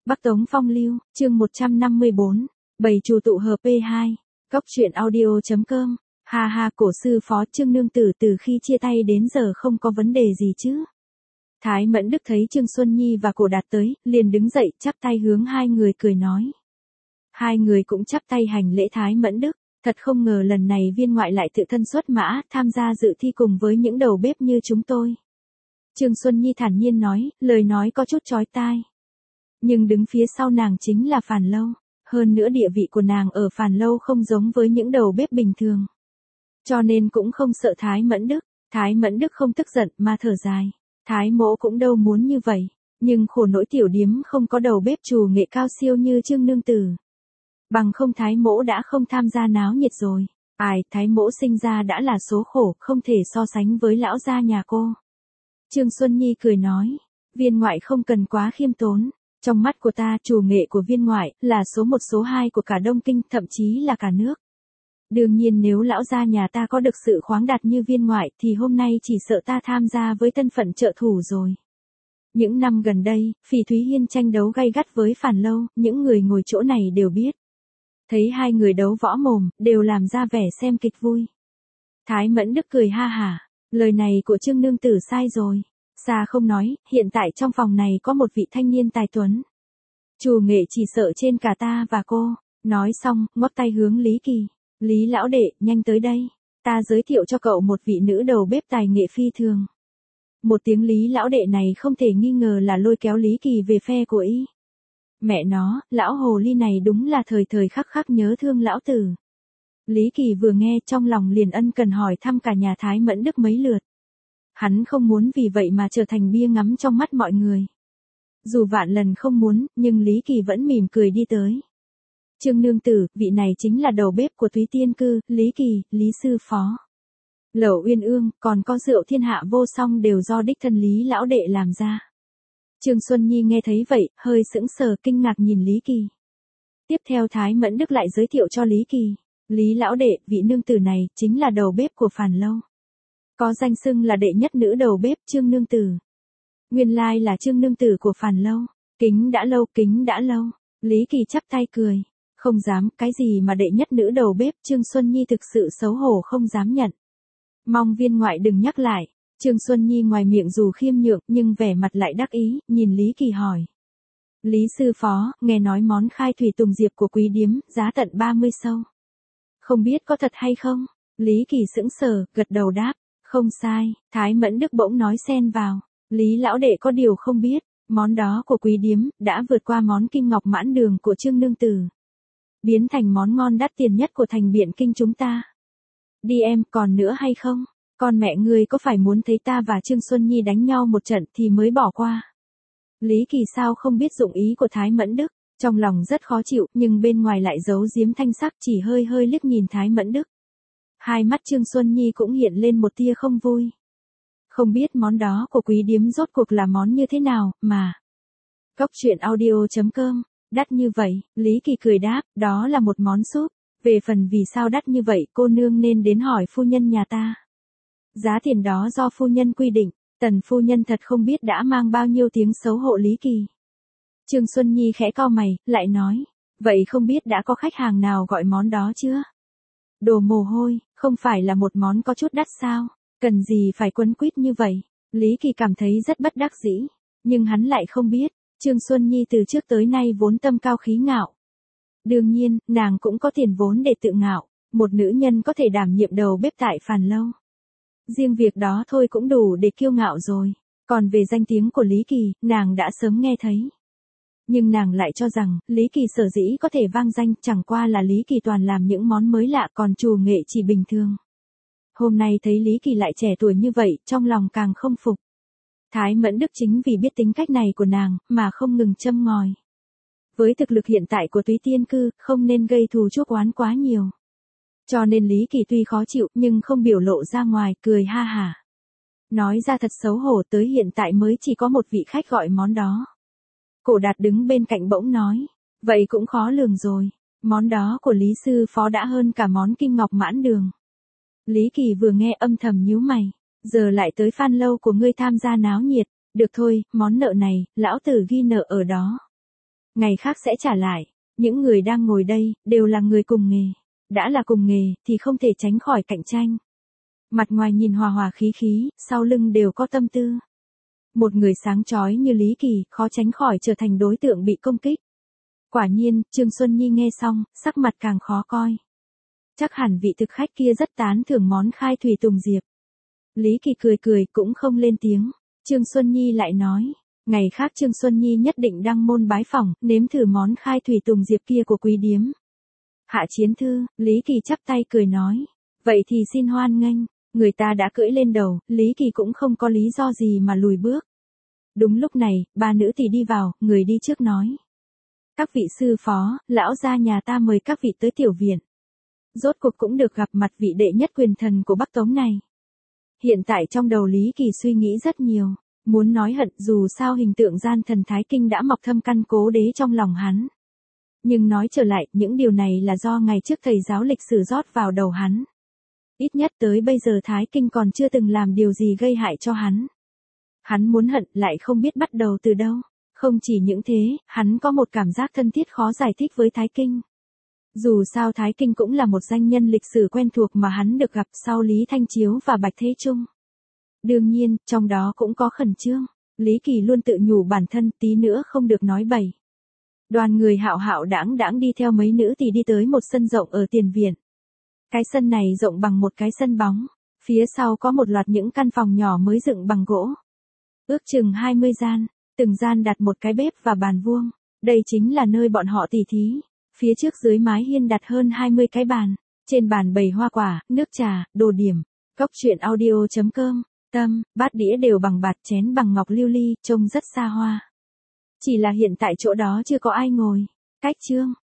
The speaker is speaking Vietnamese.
Bắc Tống Phong Lưu, chương 154, bầy trù tụ hợp P2, Cóc truyện audio.com, ha ha cổ sư phó Trương Nương Tử từ khi chia tay đến giờ không có vấn đề gì chứ. Thái Mẫn Đức thấy Trương Xuân Nhi và Cổ Đạt tới, liền đứng dậy chắp tay hướng hai người cười nói. Hai người cũng chắp tay hành lễ Thái Mẫn Đức, thật không ngờ lần này viên ngoại lại tự thân xuất mã, tham gia dự thi cùng với những đầu bếp như chúng tôi. Trương Xuân Nhi thản nhiên nói, lời nói có chút chói tai. Nhưng đứng phía sau nàng chính là Phàn Lâu, hơn nữa địa vị của nàng ở Phàn Lâu không giống với những đầu bếp bình thường. Cho nên cũng không sợ Thái Mẫn Đức, Thái Mẫn Đức không tức giận mà thở dài. Thái mỗ cũng đâu muốn như vậy, nhưng khổ nỗi tiểu điếm không có đầu bếp trù nghệ cao siêu như Trương Nương Tử. Bằng không Thái mỗ đã không tham gia náo nhiệt rồi. Ai, Thái mỗ sinh ra đã là số khổ, không thể so sánh với lão gia nhà cô. Trương Xuân Nhi cười nói, viên ngoại không cần quá khiêm tốn. Trong mắt của ta, trù nghệ của viên ngoại là số 1 số 2 của cả Đông Kinh, thậm chí là cả nước. Đương nhiên nếu lão gia nhà ta có được sự khoáng đạt như viên ngoại thì hôm nay chỉ sợ ta tham gia với thân phận trợ thủ rồi. Những năm gần đây, Phỉ Thúy Hiên tranh đấu gay gắt với Phàn Lâu, những người ngồi chỗ này đều biết. Thấy hai người đấu võ mồm, đều làm ra vẻ xem kịch vui. Thái Mẫn Đức cười ha hả, lời này của Trương Nương Tử sai rồi. Xa không nói, hiện tại trong phòng này có một vị thanh niên tài tuấn. Trù nghệ chỉ sợ trên cả ta và cô. Nói xong, ngoắc tay hướng Lý Kỳ. Lý lão đệ, nhanh tới đây. Ta giới thiệu cho cậu một vị nữ đầu bếp tài nghệ phi thường. Một tiếng Lý lão đệ này không thể nghi ngờ là lôi kéo Lý Kỳ về phe của y. Mẹ nó, lão hồ ly này đúng là thời thời khắc khắc nhớ thương lão tử. Lý Kỳ vừa nghe trong lòng liền ân cần hỏi thăm cả nhà Thái Mẫn Đức mấy lượt. Hắn không muốn vì vậy mà trở thành bia ngắm trong mắt mọi người. Dù vạn lần không muốn, nhưng Lý Kỳ vẫn mỉm cười đi tới. Trương Nương Tử, vị này chính là đầu bếp của Thúy Tiên Cư, Lý Kỳ, Lý sư phó. Lẩu Uyên Ương, còn có rượu thiên hạ vô song đều do đích thân Lý lão đệ làm ra. Trương Xuân Nhi nghe thấy vậy, hơi sững sờ kinh ngạc nhìn Lý Kỳ. Tiếp theo Thái Mẫn Đức lại giới thiệu cho Lý Kỳ. Lý lão đệ, vị nương tử này, chính là đầu bếp của Phàn Lâu. Có danh xưng là đệ nhất nữ đầu bếp Trương Nương Tử. Nguyên lai là Trương Nương Tử của Phàn Lâu. Kính đã lâu, kính đã lâu. Lý Kỳ chắp tay cười. Không dám, cái gì mà đệ nhất nữ đầu bếp Trương Xuân Nhi thực sự xấu hổ không dám nhận. Mong viên ngoại đừng nhắc lại. Trương Xuân Nhi ngoài miệng dù khiêm nhượng nhưng vẻ mặt lại đắc ý, nhìn Lý Kỳ hỏi. Lý sư phó, nghe nói món khai thủy tùng diệp của quý điếm, giá tận 30 sâu. Không biết có thật hay không? Lý Kỳ sững sờ, gật đầu đáp. Không sai, Thái Mẫn Đức bỗng nói xen vào. Lý lão đệ có điều không biết, món đó của quý điếm, đã vượt qua món kim ngọc mãn đường của Trương Nương Tử. Biến thành món ngon đắt tiền nhất của thành Biện Kinh chúng ta. Đi em, còn nữa hay không? Con mẹ ngươi có phải muốn thấy ta và Trương Xuân Nhi đánh nhau một trận thì mới bỏ qua? Lý Kỳ sao không biết dụng ý của Thái Mẫn Đức, trong lòng rất khó chịu nhưng bên ngoài lại giấu giếm thanh sắc chỉ hơi hơi liếc nhìn Thái Mẫn Đức. Hai mắt Trương Xuân Nhi cũng hiện lên một tia không vui. Không biết món đó của quý điếm rốt cuộc là món như thế nào, mà. Cóc truyện audio.com, đắt như vậy, Lý Kỳ cười đáp, đó là một món súp. Về phần vì sao đắt như vậy cô nương nên đến hỏi phu nhân nhà ta. Giá tiền đó do phu nhân quy định, tần phu nhân thật không biết đã mang bao nhiêu tiếng xấu hộ Lý Kỳ. Trương Xuân Nhi khẽ cau mày, lại nói, vậy không biết đã có khách hàng nào gọi món đó chưa? Đồ mồ hôi, không phải là một món có chút đắt sao, cần gì phải quấn quýt như vậy. Lý Kỳ cảm thấy rất bất đắc dĩ, nhưng hắn lại không biết, Trương Xuân Nhi từ trước tới nay vốn tâm cao khí ngạo. Đương nhiên, nàng cũng có tiền vốn để tự ngạo, một nữ nhân có thể đảm nhiệm đầu bếp tại Phàn Lâu. Riêng việc đó thôi cũng đủ để kiêu ngạo rồi, còn về danh tiếng của Lý Kỳ, nàng đã sớm nghe thấy. Nhưng nàng lại cho rằng, Lý Kỳ sở dĩ có thể vang danh chẳng qua là Lý Kỳ toàn làm những món mới lạ còn trù nghệ chỉ bình thường. Hôm nay thấy Lý Kỳ lại trẻ tuổi như vậy, trong lòng càng không phục. Thái Mẫn Đức chính vì biết tính cách này của nàng, mà không ngừng châm ngòi. Với thực lực hiện tại của Thúy Tiên Cư, không nên gây thù chuốc oán quá nhiều. Cho nên Lý Kỳ tuy khó chịu, nhưng không biểu lộ ra ngoài, cười ha hả. Nói ra thật xấu hổ, tới hiện tại mới chỉ có một vị khách gọi món đó. Cổ Đạt đứng bên cạnh bỗng nói, vậy cũng khó lường rồi, món đó của Lý sư phó đã hơn cả món kim ngọc mãn đường. Lý Kỳ vừa nghe âm thầm nhíu mày, giờ lại tới Phan Lâu của ngươi tham gia náo nhiệt, được thôi, món nợ này, lão tử ghi nợ ở đó. ngày khác sẽ trả lại. Những người đang ngồi đây, đều là người cùng nghề. Đã là cùng nghề, thì không thể tránh khỏi cạnh tranh. Mặt ngoài nhìn hòa hòa khí khí, sau lưng đều có tâm tư. Một người sáng chói như Lý Kỳ, khó tránh khỏi trở thành đối tượng bị công kích. Quả nhiên, Trương Xuân Nhi nghe xong, sắc mặt càng khó coi. Chắc hẳn vị thực khách kia rất tán thưởng món khai thủy tùng diệp. Lý Kỳ cười cười cũng không lên tiếng. Trương Xuân Nhi lại nói, ngày khác Trương Xuân Nhi nhất định đăng môn bái phỏng, nếm thử món khai thủy tùng diệp kia của quý điếm. Hạ Chiến Thư, Lý Kỳ chắp tay cười nói, vậy thì xin hoan nghênh. Người ta đã cưỡi lên đầu, Lý Kỳ cũng không có lý do gì mà lùi bước. Đúng lúc này, ba nữ tỳ đi vào, người đi trước nói. Các vị sư phó, lão gia nhà ta mời các vị tới tiểu viện. Rốt cuộc cũng được gặp mặt vị đệ nhất quyền thần của Bắc Tống này. Hiện tại trong đầu Lý Kỳ suy nghĩ rất nhiều, muốn nói hận dù sao hình tượng gian thần Thái Kinh đã mọc thâm căn cố đế trong lòng hắn. Nhưng nói trở lại, những điều này là do ngày trước thầy giáo lịch sử rót vào đầu hắn. Ít nhất tới bây giờ Thái Kinh còn chưa từng làm điều gì gây hại cho hắn. Hắn muốn hận lại không biết bắt đầu từ đâu. Không chỉ những thế, hắn có một cảm giác thân thiết khó giải thích với Thái Kinh. Dù sao Thái Kinh cũng là một danh nhân lịch sử quen thuộc mà hắn được gặp sau Lý Thanh Chiếu và Bạch Thế Trung. Đương nhiên, trong đó cũng có khẩn trương. Lý Kỳ luôn tự nhủ bản thân tí nữa không được nói bậy. Đoàn người hạo hạo đãng đãng đi theo mấy nữ thì đi tới một sân rộng ở tiền viện. Cái sân này rộng bằng một cái sân bóng. Phía sau có một loạt những căn phòng nhỏ mới dựng bằng gỗ. Ước chừng 20 gian, từng gian đặt một cái bếp và bàn vuông. Đây chính là nơi bọn họ tỉ thí. Phía trước dưới mái hiên đặt hơn 20 cái bàn. Trên bàn bày hoa quả, nước trà, đồ điểm. Cốc truyện audio.com. Tâm, bát đĩa đều bằng bạt, chén bằng ngọc lưu ly, trông rất xa hoa. Chỉ là hiện tại chỗ đó chưa có ai ngồi. Cách chương.